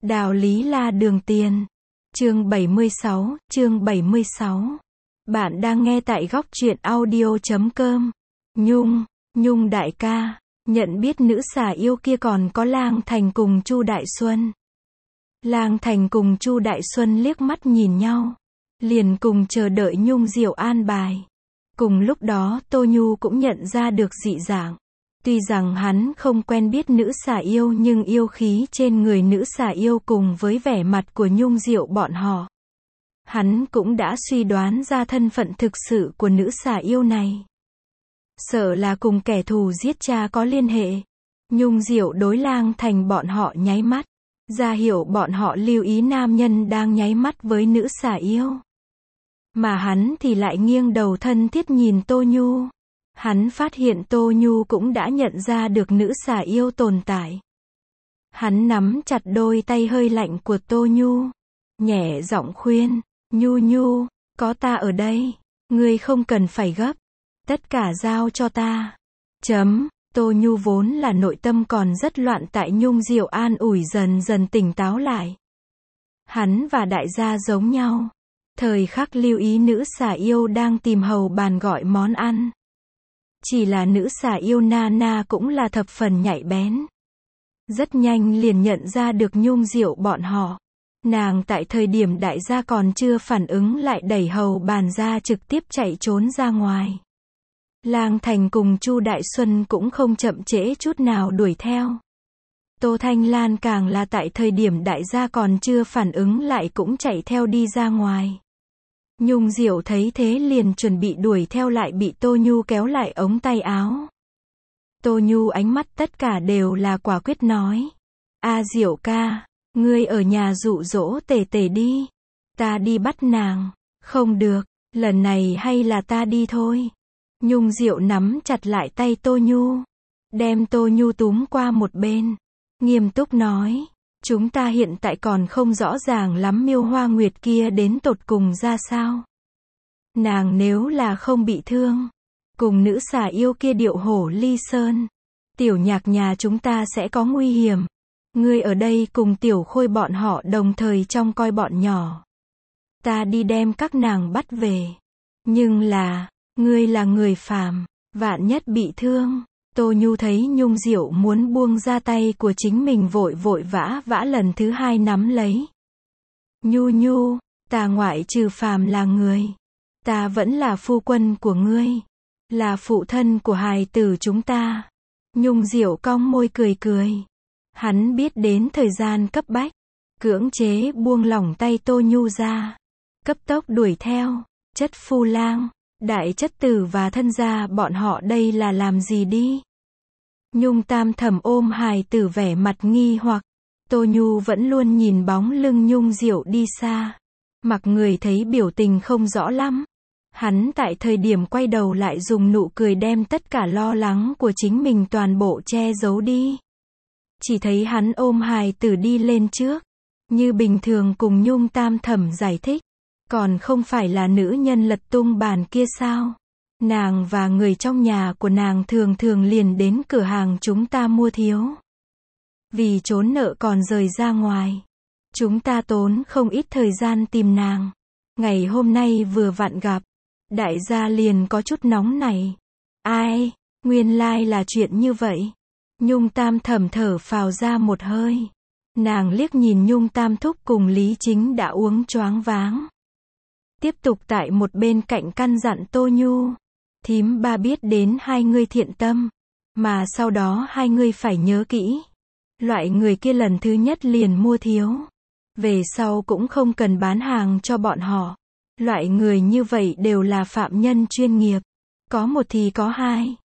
Đạo lý là đường tiền. Chương 76. Bạn đang nghe tại góc truyện audio.com. Nhung đại ca, nhận biết nữ xà yêu kia còn có Lang Thành cùng Chu Đại Xuân. Lang Thành cùng Chu Đại Xuân liếc mắt nhìn nhau, liền cùng chờ đợi Nhung Diệu an bài. Cùng lúc đó Tô Nhu cũng nhận ra được dị dạng. Tuy rằng hắn không quen biết nữ xà yêu nhưng yêu khí trên người nữ xà yêu cùng với vẻ mặt của Nhung Diệu bọn họ, hắn cũng đã suy đoán ra thân phận thực sự của nữ xà yêu này. Sợ là cùng kẻ thù giết cha có liên hệ. Nhung Diệu đối Lang Thành bọn họ nháy mắt, ra hiệu bọn họ lưu ý nam nhân đang nháy mắt với nữ xà yêu. Mà hắn thì lại nghiêng đầu thân thiết nhìn Tô Nhu. Hắn phát hiện Tô Nhu cũng đã nhận ra được nữ xà yêu tồn tại. Hắn nắm chặt đôi tay hơi lạnh của Tô Nhu, nhẹ giọng khuyên, Nhu, có ta ở đây, ngươi không cần phải gấp, tất cả giao cho ta. Tô Nhu vốn là nội tâm còn rất loạn tại Nhung Diệu an ủi dần dần tỉnh táo lại. Hắn và đại gia giống nhau, thời khắc lưu ý nữ xà yêu đang tìm hầu bàn gọi món ăn. Chỉ là nữ xà yêu Nana cũng là thập phần nhạy bén. Rất nhanh liền nhận ra được Nhung Diệu bọn họ. Nàng tại thời điểm đại gia còn chưa phản ứng lại đẩy hầu bàn ra trực tiếp chạy trốn ra ngoài. Lang Thành cùng Chu Đại Xuân cũng không chậm trễ chút nào đuổi theo. Tô Thanh Lan càng là tại thời điểm đại gia còn chưa phản ứng lại cũng chạy theo đi ra ngoài. Nhung Diệu thấy thế liền chuẩn bị đuổi theo lại bị Tô Nhu kéo lại ống tay áo. Tô Nhu ánh mắt tất cả đều là quả quyết nói. Diệu ca, ngươi ở nhà dụ dỗ Tề Tề đi. Ta đi bắt nàng. Không được, lần này hay là ta đi thôi. Nhung Diệu nắm chặt lại tay Tô Nhu, đem Tô Nhu túm qua một bên, nghiêm túc nói. Chúng ta hiện tại còn không rõ ràng lắm Miêu Hoa Nguyệt kia đến tột cùng ra sao. Nàng nếu là không bị thương, cùng nữ xà yêu kia điệu hổ ly sơn, Tiểu Nhạc nhà chúng ta sẽ có nguy hiểm. Ngươi ở đây cùng Tiểu Khôi bọn họ đồng thời trông coi bọn nhỏ. Ta đi đem các nàng bắt về. Nhưng là, ngươi là người phàm, vạn nhất bị thương. Tô Nhu thấy Nhung Diệu muốn buông ra tay của chính mình vội vã lần thứ hai nắm lấy. Nhu, ta ngoại trừ phàm là người. Ta vẫn là phu quân của ngươi. Là phụ thân của hài tử chúng ta. Nhung Diệu cong môi cười. Hắn biết đến thời gian cấp bách, cưỡng chế buông lỏng tay Tô Nhu ra. Cấp tốc đuổi theo. Chất Phu Lang, Đại Chất Tử và thân gia bọn họ đây là làm gì đi? Nhung Tam Thẩm ôm hài tử vẻ mặt nghi hoặc. Tô Nhu vẫn luôn nhìn bóng lưng Nhung Diệu đi xa. Mặc người thấy biểu tình không rõ lắm. Hắn tại thời điểm quay đầu lại dùng nụ cười đem tất cả lo lắng của chính mình toàn bộ che giấu đi. Chỉ thấy hắn ôm hài tử đi lên trước. Như bình thường cùng Nhung Tam Thẩm giải thích. Còn không phải là nữ nhân lật tung bàn kia sao? Nàng và người trong nhà của nàng thường liền đến cửa hàng chúng ta mua thiếu. Vì trốn nợ còn rời ra ngoài. Chúng ta tốn không ít thời gian tìm nàng. Ngày hôm nay vừa vặn gặp. Đại gia liền có chút nóng này. Ai, nguyên lai là chuyện như vậy. Nhung Tam Thẩm thở phào ra một hơi. Nàng liếc nhìn Nhung Tam Thúc cùng Lý Chính đã uống choáng váng. Tiếp tục tại một bên cạnh căn dặn Tô Nhu. Thím ba biết đến hai ngươi thiện tâm. Mà sau đó hai ngươi phải nhớ kỹ. Loại người kia lần thứ nhất liền mua thiếu. Về sau cũng không cần bán hàng cho bọn họ. Loại người như vậy đều là phạm nhân chuyên nghiệp. Có một thì có hai.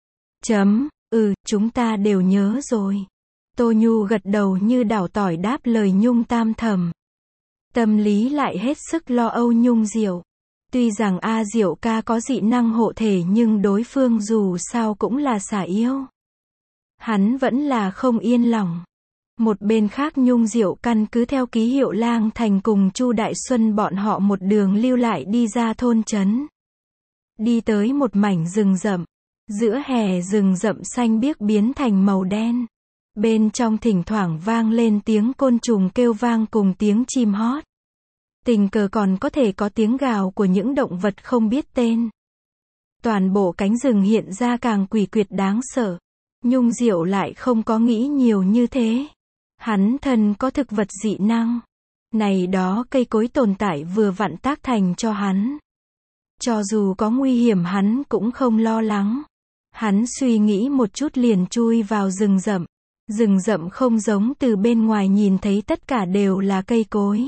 Chúng ta đều nhớ rồi. Tô Nhu gật đầu như đảo tỏi đáp lời Nhung Tam Thẩm. Tâm lý lại hết sức lo âu Nhung Diệu. Tuy rằng Diệu ca có dị năng hộ thể nhưng đối phương dù sao cũng là xà yêu. Hắn vẫn là không yên lòng. Một bên khác Nhung Diệu căn cứ theo ký hiệu Lang Thành cùng Chu Đại Xuân bọn họ một đường lưu lại đi ra thôn trấn. Đi tới một mảnh rừng rậm. Giữa hè rừng rậm xanh biếc biến thành màu đen. Bên trong thỉnh thoảng vang lên tiếng côn trùng kêu vang cùng tiếng chim hót. Tình cờ còn có thể có tiếng gào của những động vật không biết tên. Toàn bộ cánh rừng hiện ra càng quỷ quyệt đáng sợ. Nhung Diệu lại không có nghĩ nhiều như thế. Hắn thân có thực vật dị năng. Này đó cây cối tồn tại vừa vặn tác thành cho hắn. Cho dù có nguy hiểm hắn cũng không lo lắng. Hắn suy nghĩ một chút liền chui vào rừng rậm. Rừng rậm không giống từ bên ngoài nhìn thấy tất cả đều là cây cối.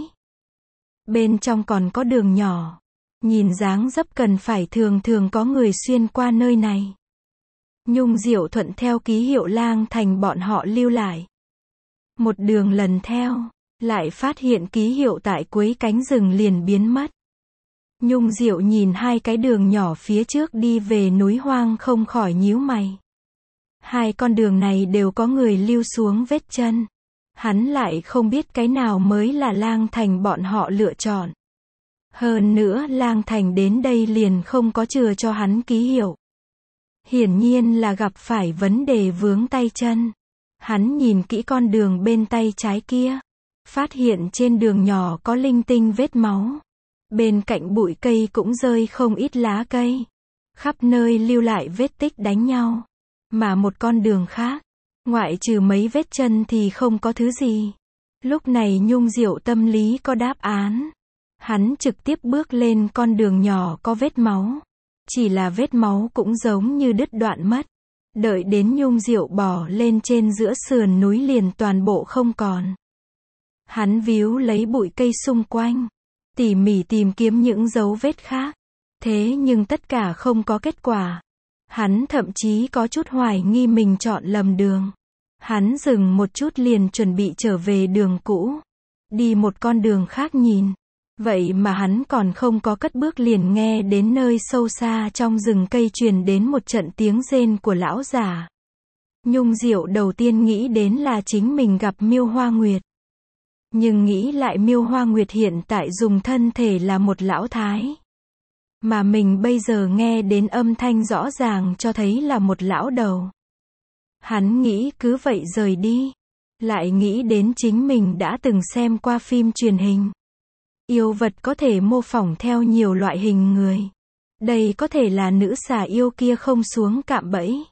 Bên trong còn có đường nhỏ. Nhìn dáng dấp cần phải thường thường có người xuyên qua nơi này. Nhung Diệu thuận theo ký hiệu lang thành bọn họ lưu lại. Một đường lần theo, lại phát hiện ký hiệu tại cuối cánh rừng liền biến mất. Nhung Diệu nhìn hai cái đường nhỏ phía trước đi về núi hoang không khỏi nhíu mày. Hai con đường này đều có người lưu xuống vết chân. Hắn lại không biết cái nào mới là lang thành bọn họ lựa chọn. Hơn nữa lang thành đến đây liền không có chừa cho hắn ký hiệu. Hiển nhiên là gặp phải vấn đề vướng tay chân. Hắn nhìn kỹ con đường bên tay trái kia. Phát hiện trên đường nhỏ có linh tinh vết máu. Bên cạnh bụi cây cũng rơi không ít lá cây. Khắp nơi lưu lại vết tích đánh nhau. Mà một con đường khác, ngoại trừ mấy vết chân thì không có thứ gì. Lúc này Nhung Diệu tâm lý có đáp án. Hắn trực tiếp bước lên con đường nhỏ có vết máu. Chỉ là vết máu cũng giống như đứt đoạn mất. Đợi đến Nhung Diệu bò lên trên giữa sườn núi liền toàn bộ không còn. Hắn víu lấy bụi cây xung quanh, tỉ mỉ tìm kiếm những dấu vết khác. Thế nhưng tất cả không có kết quả. Hắn thậm chí có chút hoài nghi mình chọn lầm đường. Hắn dừng một chút liền chuẩn bị trở về đường cũ. Đi một con đường khác nhìn. Vậy mà hắn còn không có cất bước liền nghe đến nơi sâu xa trong rừng cây truyền đến một trận tiếng rên của lão già. Nhung Diệu đầu tiên nghĩ đến là chính mình gặp Miêu Hoa Nguyệt. Nhưng nghĩ lại Miêu Hoa Nguyệt hiện tại dùng thân thể là một lão thái. Mà mình bây giờ nghe đến âm thanh rõ ràng cho thấy là một lão đầu. Hắn nghĩ cứ vậy rời đi. Lại nghĩ đến chính mình đã từng xem qua phim truyền hình. Yêu vật có thể mô phỏng theo nhiều loại hình người. Đây có thể là nữ xà yêu kia không xuống cạm bẫy.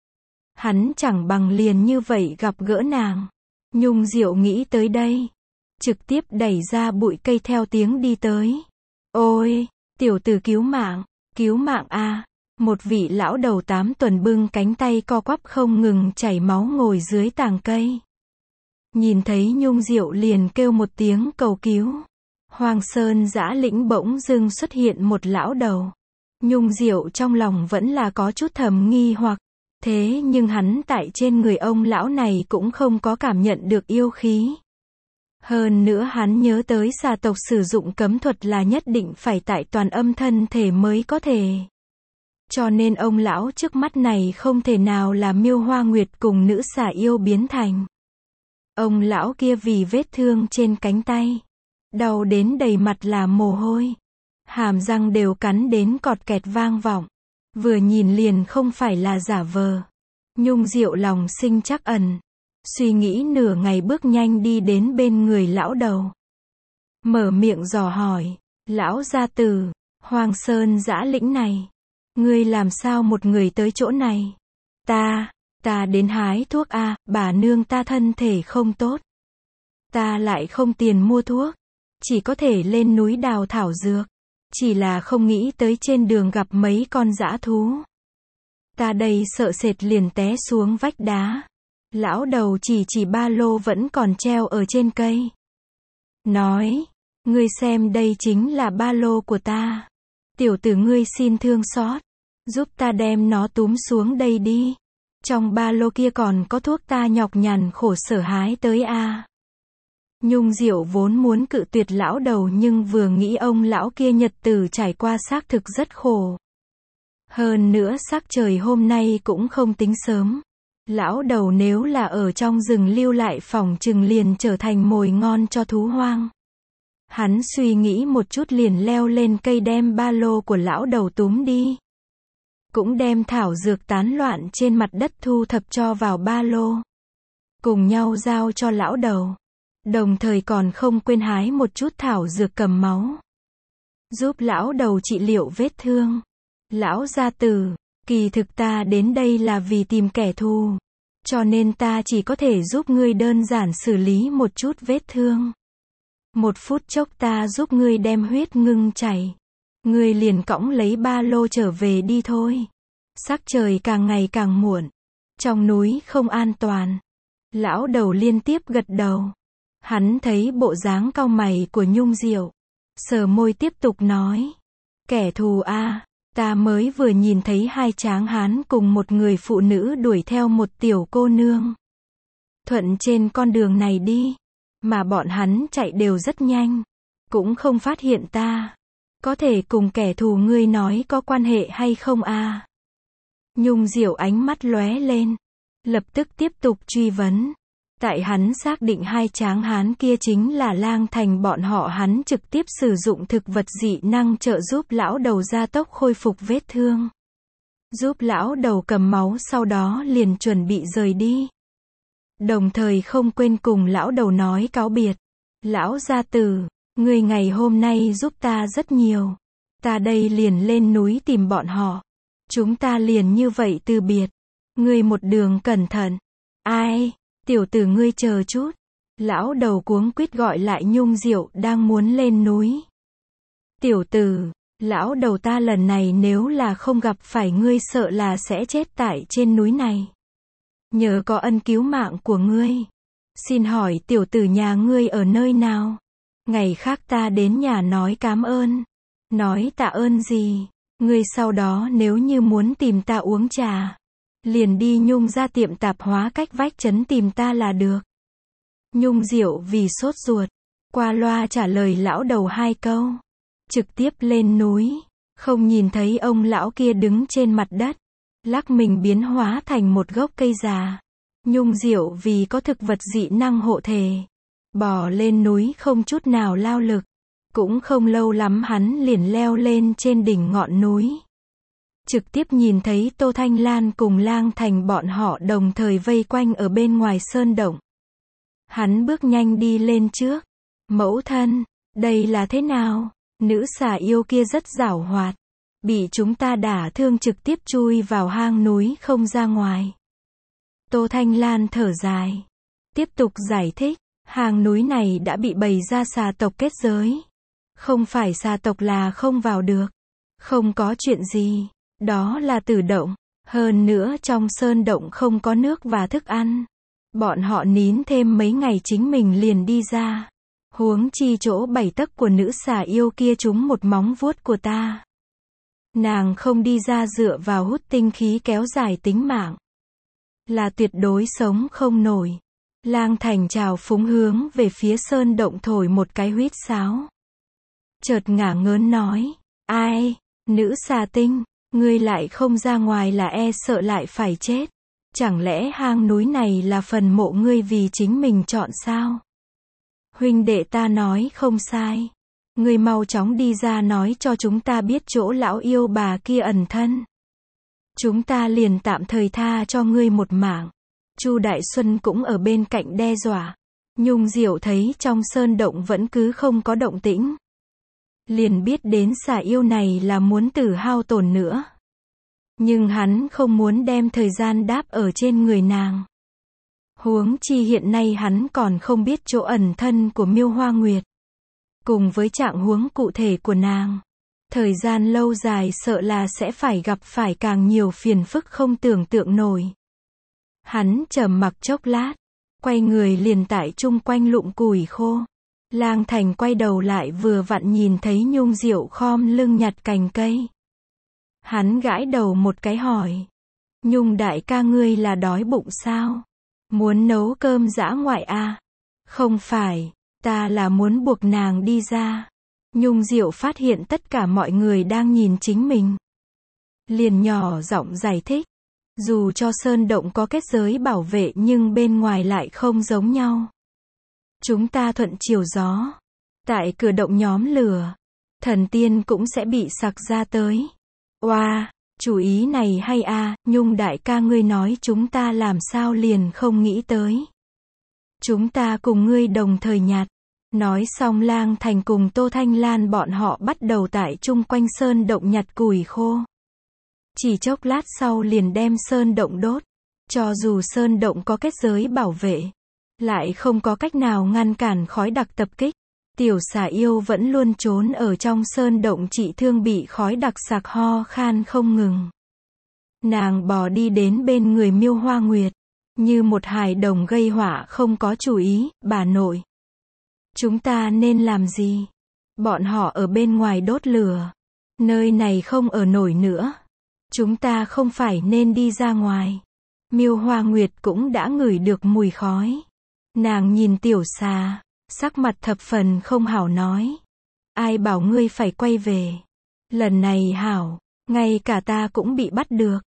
Hắn chẳng bằng liền như vậy gặp gỡ nàng. Nhung Diệu nghĩ tới đây. Trực tiếp đẩy ra bụi cây theo tiếng đi tới. Ôi, tiểu tử cứu mạng a. Một vị lão đầu 8 tuần bưng cánh tay co quắp không ngừng chảy máu ngồi dưới tàng cây. Nhìn thấy Nhung Diệu liền kêu một tiếng cầu cứu. Hoàng Sơn Dã Lĩnh bỗng dưng xuất hiện một lão đầu. Nhung Diệu trong lòng vẫn là có chút thầm nghi hoặc. Thế nhưng hắn tại trên người ông lão này cũng không có cảm nhận được yêu khí. Hơn nữa hắn nhớ tới xà tộc sử dụng cấm thuật là nhất định phải tại toàn âm thân thể mới có thể. Cho nên ông lão trước mắt này không thể nào là Miêu Hoa Nguyệt cùng nữ xà yêu biến thành. Ông lão kia vì vết thương trên cánh tay. Đau đến đầy mặt là mồ hôi. Hàm răng đều cắn đến cọt kẹt vang vọng. Vừa nhìn liền không phải là giả vờ. Nhung Diệu lòng sinh trắc ẩn. Suy nghĩ nửa ngày bước nhanh đi đến bên người lão đầu. Mở miệng dò hỏi. Lão gia tử, Hoàng Sơn Dã Lĩnh này. Ngươi làm sao một người tới chỗ này? Ta đến hái thuốc a, bà nương ta thân thể không tốt. Ta lại không tiền mua thuốc. Chỉ có thể lên núi đào thảo dược. Chỉ là không nghĩ tới trên đường gặp mấy con dã thú. Ta đây sợ sệt liền té xuống vách đá. Lão đầu chỉ ba lô vẫn còn treo ở trên cây. Nói, ngươi xem đây chính là ba lô của ta. Tiểu tử ngươi xin thương xót. Giúp ta đem nó túm xuống đây đi. Trong ba lô kia còn có thuốc ta nhọc nhằn khổ sở hái tới a. Nhung Diệu vốn muốn cự tuyệt lão đầu nhưng vừa nghĩ ông lão kia nhật tử trải qua xác thực rất khổ. Hơn nữa sắc trời hôm nay cũng không tính sớm. Lão đầu nếu là ở trong rừng lưu lại phỏng chừng liền trở thành mồi ngon cho thú hoang. Hắn suy nghĩ một chút liền leo lên cây đem ba lô của lão đầu túm đi. Cũng đem thảo dược tán loạn trên mặt đất thu thập cho vào ba lô. cùng nhau giao cho lão đầu. Đồng thời còn không quên hái một chút thảo dược cầm máu, giúp lão đầu trị liệu vết thương. Lão gia tử, kỳ thực ta đến đây là vì tìm kẻ thù, cho nên ta chỉ có thể giúp ngươi đơn giản xử lý một chút vết thương. 1 phút chốc ta giúp ngươi đem huyết ngưng chảy. Ngươi liền cõng lấy ba lô trở về đi thôi. Sắc trời càng ngày càng muộn. Trong núi không an toàn. Lão đầu liên tiếp gật đầu. Hắn thấy bộ dáng cau mày của Nhung Diệu, sờ môi tiếp tục nói. Kẻ thù a, ta mới vừa nhìn thấy 2 tráng hán cùng một người phụ nữ đuổi theo một tiểu cô nương. Thuận trên con đường này đi. Mà bọn hắn chạy đều rất nhanh. Cũng không phát hiện ta. Có thể cùng kẻ thù ngươi nói có quan hệ hay không a? Nhung Diệu ánh mắt lóe lên. Lập tức tiếp tục truy vấn. Tại hắn xác định 2 tráng hán kia chính là Lang Thành bọn họ, hắn trực tiếp sử dụng thực vật dị năng trợ giúp lão đầu gia tốc khôi phục vết thương. Giúp lão đầu cầm máu, sau đó liền chuẩn bị rời đi. Đồng thời không quên cùng lão đầu nói cáo biệt. Lão gia tử, ngươi ngày hôm nay giúp ta rất nhiều. Ta đây liền lên núi tìm bọn họ. Chúng ta liền như vậy từ biệt. Ngươi một đường cẩn thận. Ai, tiểu tử ngươi chờ chút. Lão đầu cuống quýt gọi lại Nhung Diệu đang muốn lên núi. Tiểu tử, lão đầu ta lần này nếu là không gặp phải ngươi sợ là sẽ chết tại trên núi này. Nhờ có ân cứu mạng của ngươi. Xin hỏi tiểu tử nhà ngươi ở nơi nào? Ngày khác ta đến nhà nói cảm ơn. Nói tạ ơn gì? Ngươi sau đó nếu như muốn tìm ta uống trà, liền đi Nhung ra tiệm tạp hóa cách vách trấn tìm ta là được. Nhung Diệu vì sốt ruột, qua loa trả lời lão đầu 2 câu. Trực tiếp lên núi, không nhìn thấy ông lão kia đứng trên mặt đất, lắc mình biến hóa thành một gốc cây già. Nhung Diệu vì có thực vật dị năng hộ thể, bò lên núi không chút nào lao lực. Cũng không lâu lắm hắn liền leo lên trên đỉnh ngọn núi. Trực tiếp nhìn thấy Tô Thanh Lan cùng Lang Thành bọn họ đồng thời vây quanh ở bên ngoài sơn động. Hắn bước nhanh đi lên trước. Mẫu thân, đây là thế nào? Nữ xà yêu kia rất giảo hoạt. Bị chúng ta đả thương trực tiếp chui vào hang núi không ra ngoài. Tô Thanh Lan thở dài. Tiếp tục giải thích. Hang núi này đã bị bày ra xà tộc kết giới. Không phải xà tộc là không vào được. Không có chuyện gì. Đó là tử động. Hơn nữa trong sơn động không có nước và thức ăn. Bọn họ nín thêm mấy ngày chính mình liền đi ra. Huống chi chỗ 7 tấc của nữ xà yêu kia trúng một móng vuốt của ta. Nàng không đi ra dựa vào hút tinh khí kéo dài tính mạng. Là tuyệt đối sống không nổi. Lang Thành trào phúng hướng về phía sơn động thổi một cái huýt sáo. Chợt ngả ngớn nói. Ai, nữ xà tinh, ngươi lại không ra ngoài là e sợ lại phải chết. Chẳng lẽ hang núi này là phần mộ ngươi vì chính mình chọn sao? Huynh đệ ta nói không sai. Ngươi mau chóng đi ra nói cho chúng ta biết chỗ lão yêu bà kia ẩn thân. Chúng ta liền tạm thời tha cho ngươi một mạng. Chu Đại Xuân cũng ở bên cạnh đe dọa. Nhung Diệu thấy trong sơn động vẫn cứ không có động tĩnh. Liền biết đến xà yêu này là muốn tử hao tổn nữa. Nhưng hắn không muốn đem thời gian đáp ở trên người nàng. Huống chi hiện nay hắn còn không biết chỗ ẩn thân của Miêu Hoa Nguyệt. Cùng với trạng huống cụ thể của nàng. Thời gian lâu dài sợ là sẽ phải gặp phải càng nhiều phiền phức không tưởng tượng nổi. Hắn trầm mặc chốc lát. Quay người liền tại chung quanh lụm củi khô. Lang Thành quay đầu lại vừa vặn nhìn thấy Nhung Diệu khom lưng nhặt cành cây. Hắn gãi đầu một cái hỏi. Nhung đại ca ngươi là đói bụng sao? Muốn nấu cơm dã ngoại à? Không phải, ta là muốn buộc nàng đi ra. Nhung Diệu phát hiện tất cả mọi người đang nhìn chính mình. Liền nhỏ giọng giải thích. Dù cho sơn động có kết giới bảo vệ nhưng bên ngoài lại không giống nhau. Chúng ta thuận chiều gió. Tại cửa động nhóm lửa. Thần tiên cũng sẽ bị sặc ra tới. Oa, chủ ý này hay à, Nhung đại ca ngươi nói chúng ta làm sao liền không nghĩ tới. Chúng ta cùng ngươi đồng thời nhặt. Nói xong Lang Thành cùng Tô Thanh Lan bọn họ bắt đầu tại chung quanh sơn động nhặt củi khô. Chỉ chốc lát sau liền đem sơn động đốt. Cho dù sơn động có kết giới bảo vệ, lại không có cách nào ngăn cản khói đặc tập kích. Tiểu xà yêu vẫn luôn trốn ở trong sơn động trị thương bị khói đặc sặc ho khan không ngừng. Nàng bò đi đến bên người Miêu Hoa Nguyệt, như một hài đồng gây họa không có chủ ý, bà nội. Chúng ta nên làm gì? Bọn họ ở bên ngoài đốt lửa. Nơi này không ở nổi nữa. Chúng ta không phải nên đi ra ngoài. Miêu Hoa Nguyệt cũng đã ngửi được mùi khói. Nàng nhìn tiểu xà, sắc mặt thập phần không hảo nói. Ai bảo ngươi phải quay về? Lần này hảo, ngay cả ta cũng bị bắt được.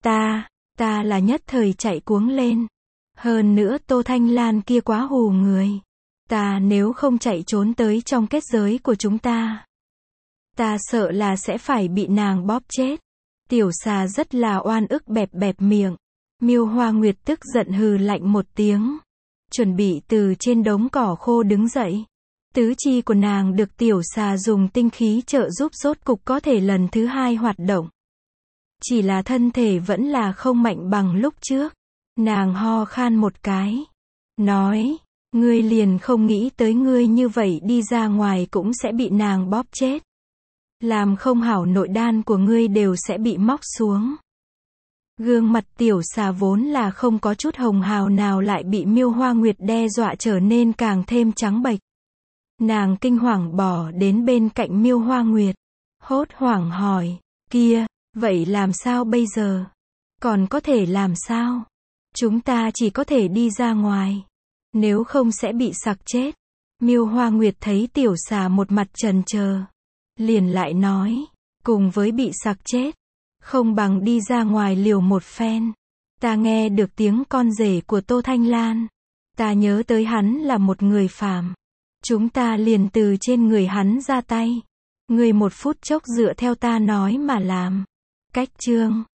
Ta là nhất thời chạy cuống lên. Hơn nữa Tô Thanh Lan kia quá hù người. Ta nếu không chạy trốn tới trong kết giới của chúng ta, ta sợ là sẽ phải bị nàng bóp chết. Tiểu xà rất là oan ức bẹp bẹp miệng. Miêu Hoa Nguyệt tức giận hừ lạnh một tiếng. Chuẩn bị từ trên đống cỏ khô đứng dậy. Tứ chi của nàng được tiểu xà dùng tinh khí trợ giúp rốt cục có thể lần thứ hai hoạt động. Chỉ là thân thể vẫn là không mạnh bằng lúc trước. Nàng ho khan một cái. Nói, ngươi liền không nghĩ tới ngươi như vậy đi ra ngoài cũng sẽ bị nàng bóp chết. Làm không hảo nội đan của ngươi đều sẽ bị móc xuống. Gương mặt tiểu xà vốn là không có chút hồng hào nào lại bị Miêu Hoa Nguyệt đe dọa trở nên càng thêm trắng bệch. Nàng kinh hoàng bỏ đến bên cạnh Miêu Hoa Nguyệt. Hốt hoảng hỏi, kia, vậy làm sao bây giờ? Còn có thể làm sao? Chúng ta chỉ có thể đi ra ngoài. Nếu không sẽ bị sặc chết. Miêu Hoa Nguyệt thấy tiểu xà một mặt chần chờ, liền lại nói, cùng với bị sặc chết, không bằng đi ra ngoài liều một phen. Ta nghe được tiếng con rể của Tô Thanh Lan. Ta nhớ tới hắn là một người phàm. Chúng ta liền từ trên người hắn ra tay. Người một phút chốc dựa theo ta nói mà làm. Cách chương